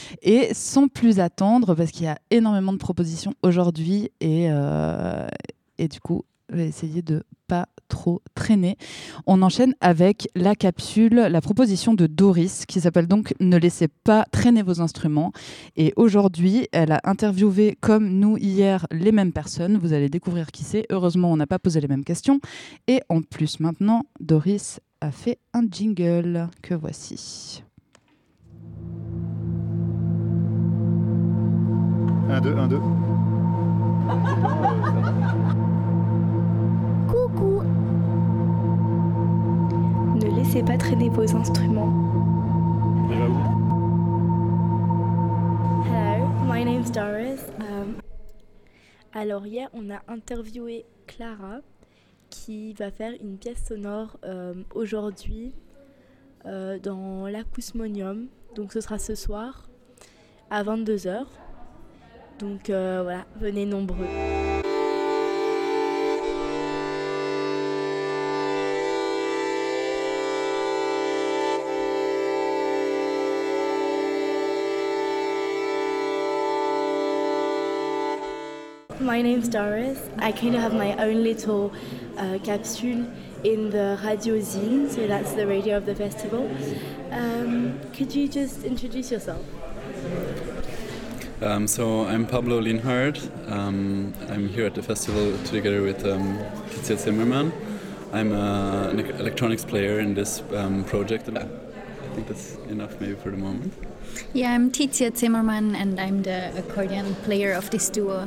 Et sans plus attendre, parce qu'il y a énormément de propositions aujourd'hui et du coup, je vais essayer de pas trop traîner. On enchaîne avec la capsule, la proposition de Doris qui s'appelle donc « Ne laissez pas traîner vos instruments ». Et aujourd'hui, elle a interviewé comme nous hier les mêmes personnes. Vous allez découvrir qui c'est. Heureusement, on n'a pas posé les mêmes questions. Et en plus, maintenant, Doris a fait un jingle que voici. 1, 2, 1, 2. Coucou. Ne laissez pas traîner vos instruments. Hello, my name's Doris. Alors hier, on a interviewé Clara qui va faire une pièce sonore aujourd'hui dans l'Acousmonium. Donc ce sera ce soir à 22h. Donc voilà, venez nombreux. My name's Doris. I kind of have my own little capsule in the Radio Zine, so that's the radio of the festival. Could you just introduce yourself? So I'm Pablo Lienhardt. I'm here at the festival together with Titia Zimmermann. I'm an electronics player in this project. I think that's enough maybe for the moment. Yeah, I'm Titia Zimmermann and I'm the accordion player of this duo.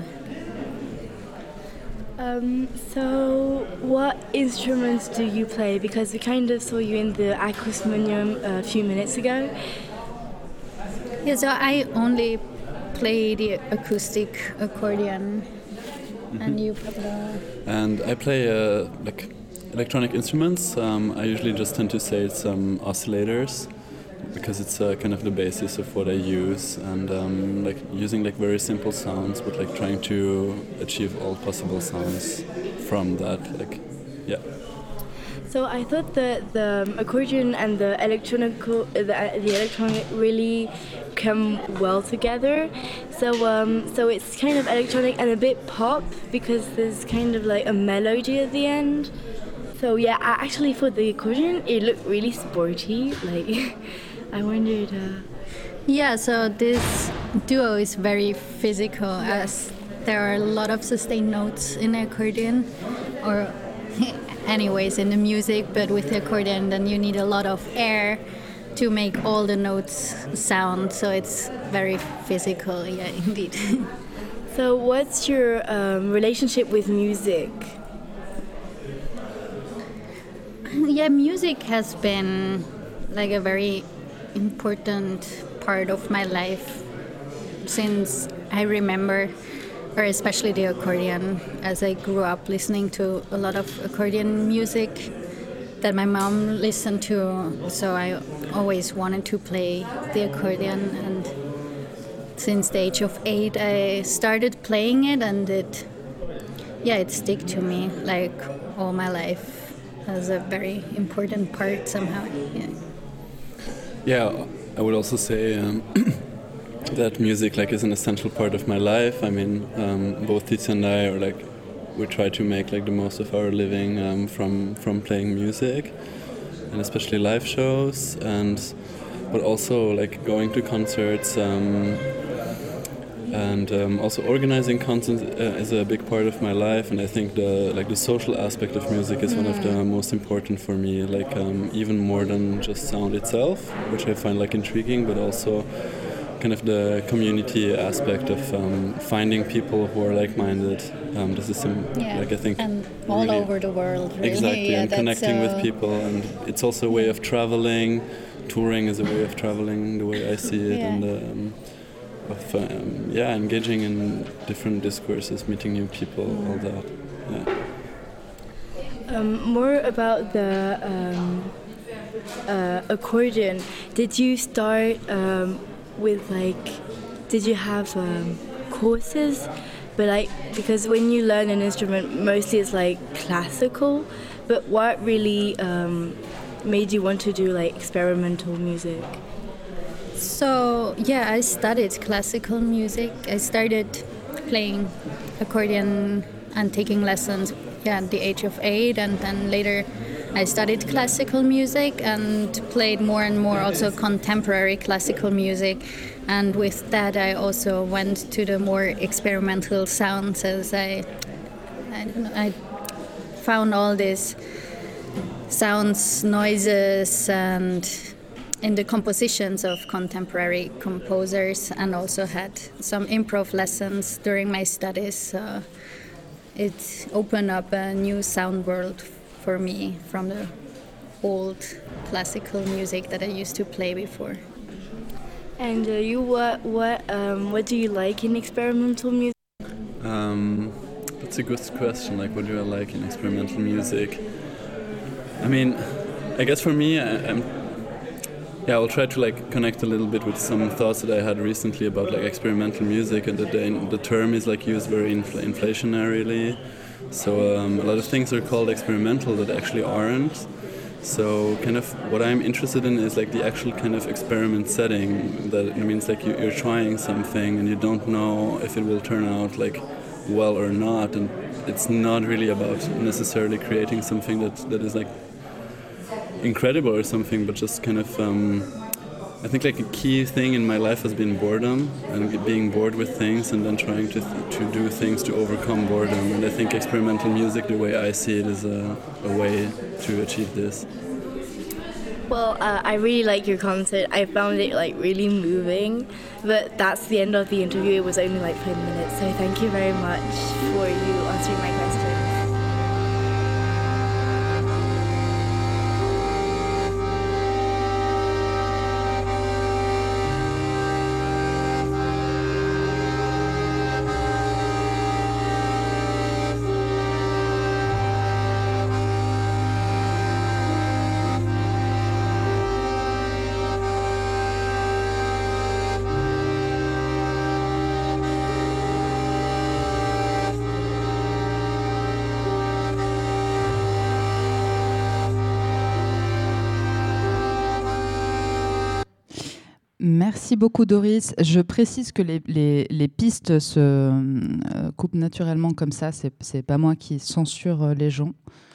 So what instruments do you play? Because we kind of saw you in the Acousmonium a few minutes ago. Yeah, so I only play the acoustic accordion. And you, Pablo? And I play like electronic instruments. I usually just tend to say it's oscillators, because it's kind of the basis of what I use, and like using like very simple sounds, but like trying to achieve all possible sounds from that. Like, yeah. So I thought that the accordion and the electronic really come well together. So it's kind of electronic and a bit pop, because there's kind of like a melody at the end. So yeah, actually for the accordion, it looked really sporty. Like, I wondered. Yeah, so this duo is very physical, as there are a lot of sustained notes in the accordion, or anyways in the music, but with the accordion then you need a lot of air to make all the notes sound, so it's very physical, yeah, indeed. So what's your relationship with music? Yeah, music has been like a very important part of my life since I remember, or especially the accordion, as I grew up listening to a lot of accordion music that my mom listened to, so I always wanted to play the accordion, and since the age of 8 I started playing it, and it stuck to me like all my life as a very important part somehow. Yeah, I would also say that music like is an essential part of my life. I mean, both Titia and I are like, we try to make like the most of our living from playing music, and especially live shows, but also like going to concerts, and also organizing concerts is a big part of my life. And I think the social aspect of music is one of the most important for me, like even more than just sound itself, which I find like intriguing, but also kind of the community aspect of finding people who are like-minded. This is like I think and all really, over the world, really. Exactly, and connecting with people, and it's also a way of traveling. Touring is a way of traveling, the way I see it, and engaging in different discourses, meeting new people, all that. Yeah. More about the accordion. Did you start with did you have courses? But like, because when you learn an instrument, mostly it's like classical. But what really made you want to do like experimental music? So, yeah, I studied classical music. I started playing accordion and taking lessons at the age of 8, and then later I studied classical music and played more and more also contemporary classical music. And with that, I also went to the more experimental sounds as I found all these sounds, noises, and in the compositions of contemporary composers, and also had some improv lessons during my studies. So it opened up a new sound world for me from the old classical music that I used to play before. And you, what do you like in experimental music? That's a good question. Like, what do I like in experimental music? I mean, I guess for me, I'll try to like connect a little bit with some thoughts that I had recently about like experimental music, and the term is like used very inflationarily. So a lot of things are called experimental that actually aren't. So kind of what I'm interested in is like the actual kind of experiment setting. That it means like you're trying something and you don't know if it will turn out like well or not, and it's not really about necessarily creating something that is like incredible or something, but just kind of I think like a key thing in my life has been boredom and being bored with things, and then trying to do things to overcome boredom. And I think experimental music, the way I see it, is a way to achieve this. Well, I really like your concert. I found it like really moving, but that's the end of the interview. It was only like 5 minutes, so thank you very much for you answering my questions. Merci beaucoup Doris. Je précise que les pistes se coupent naturellement comme ça. C'est pas moi qui censure les gens.